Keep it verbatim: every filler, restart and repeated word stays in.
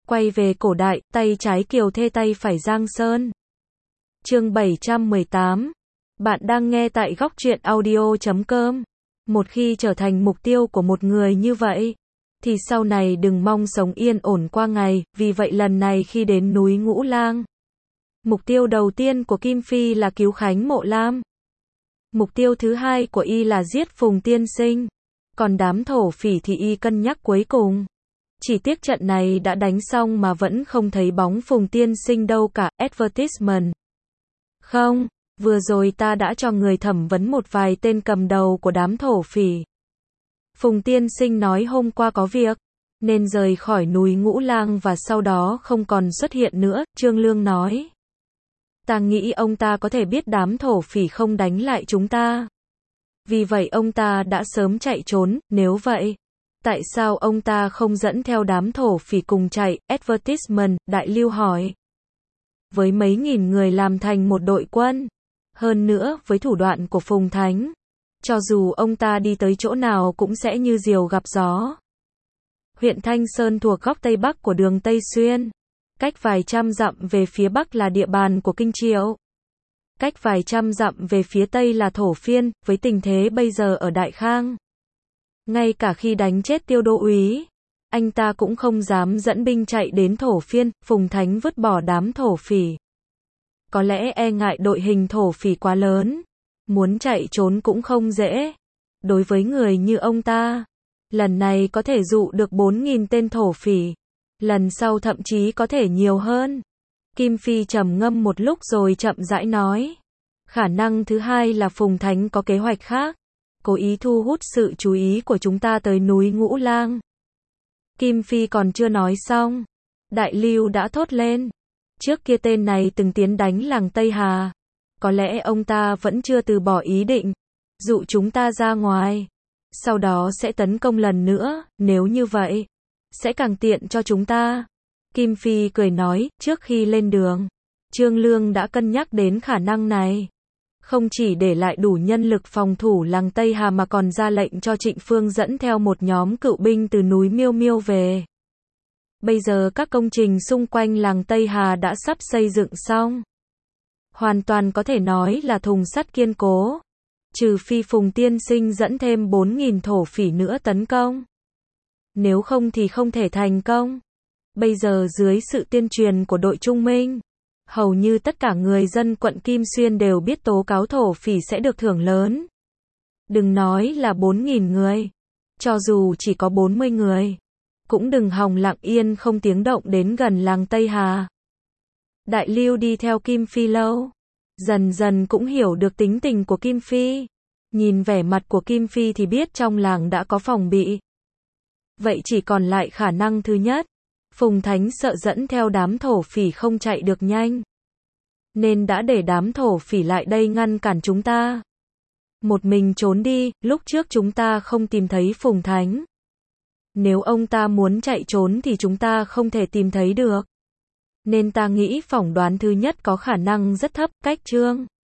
Quay về cổ đại, tay trái Kiều Thê tay phải Giang Sơn. Chương bảy trăm mười tám. Bạn đang nghe tại góc truyện audio chấm com. Một khi trở thành mục tiêu của một người như vậy, thì sau này đừng mong sống yên ổn qua ngày, vì vậy lần này khi đến núi Ngũ Lang, mục tiêu đầu tiên của Kim Phi là cứu Khánh Mộ Lam. Mục tiêu thứ hai của y là giết Phùng Tiên Sinh. Còn đám thổ phỉ thì y cân nhắc cuối cùng. Chỉ tiếc trận này đã đánh xong mà vẫn không thấy bóng Phùng Tiên Sinh đâu cả. Advertisement. Không, vừa rồi ta đã cho người thẩm vấn một vài tên cầm đầu của đám thổ phỉ. Phùng Tiên Sinh nói hôm qua có việc, nên rời khỏi núi Ngũ Lang và sau đó không còn xuất hiện nữa, Trương Lương nói. Ta nghĩ ông ta có thể biết đám thổ phỉ không đánh lại chúng ta. Vì vậy ông ta đã sớm chạy trốn, nếu vậy, tại sao ông ta không dẫn theo đám thổ phỉ cùng chạy? Advertisement, Đại Lưu hỏi. Với mấy nghìn người làm thành một đội quân, hơn nữa với thủ đoạn của Phùng Thánh, cho dù ông ta đi tới chỗ nào cũng sẽ như diều gặp gió. Huyện Thanh Sơn thuộc góc Tây Bắc của đường Tây Xuyên. Cách vài trăm dặm về phía Bắc là địa bàn của Kinh Triệu. Cách vài trăm dặm về phía Tây là Thổ Phiên, với tình thế bây giờ ở Đại Khang. Ngay cả khi đánh chết Tiêu Đô úy, anh ta cũng không dám dẫn binh chạy đến Thổ Phiên. Phùng Thánh vứt bỏ đám thổ phỉ. Có lẽ e ngại đội hình thổ phỉ quá lớn, muốn chạy trốn cũng không dễ. Đối với người như ông ta, lần này có thể dụ được bốn nghìn tên thổ phỉ, lần sau thậm chí có thể nhiều hơn. Kim Phi trầm ngâm một lúc rồi chậm rãi nói. Khả năng thứ hai là Phùng Thánh có kế hoạch khác, cố ý thu hút sự chú ý của chúng ta tới núi Ngũ Lang. Kim Phi còn chưa nói xong, Đại Lưu đã thốt lên. Trước kia tên này từng tiến đánh làng Tây Hà. Có lẽ ông ta vẫn chưa từ bỏ ý định dụ chúng ta ra ngoài, sau đó sẽ tấn công lần nữa. Nếu như vậy, sẽ càng tiện cho chúng ta. Kim Phi cười nói, trước khi lên đường, Trương Lương đã cân nhắc đến khả năng này. Không chỉ để lại đủ nhân lực phòng thủ làng Tây Hà mà còn ra lệnh cho Trịnh Phương dẫn theo một nhóm cựu binh từ núi Miêu Miêu về. Bây giờ các công trình xung quanh làng Tây Hà đã sắp xây dựng xong. Hoàn toàn có thể nói là thùng sắt kiên cố. Trừ phi Phùng Tiên Sinh dẫn thêm bốn nghìn thổ phỉ nữa tấn công. Nếu không thì không thể thành công. Bây giờ dưới sự tuyên truyền của đội Trung Minh, hầu như tất cả người dân quận Kim Xuyên đều biết tố cáo thổ phỉ sẽ được thưởng lớn. Đừng nói là bốn nghìn người, cho dù chỉ có bốn mươi người, cũng đừng hòng lặng yên không tiếng động đến gần làng Tây Hà. Đại Lưu đi theo Kim Phi lâu, dần dần cũng hiểu được tính tình của Kim Phi. Nhìn vẻ mặt của Kim Phi thì biết trong làng đã có phòng bị. Vậy chỉ còn lại khả năng thứ nhất. Phùng Thánh sợ dẫn theo đám thổ phỉ không chạy được nhanh, nên đã để đám thổ phỉ lại đây ngăn cản chúng ta. Một mình trốn đi, lúc trước chúng ta không tìm thấy Phùng Thánh. Nếu ông ta muốn chạy trốn thì chúng ta không thể tìm thấy được. Nên ta nghĩ phỏng đoán thứ nhất có khả năng rất thấp. Cách Trương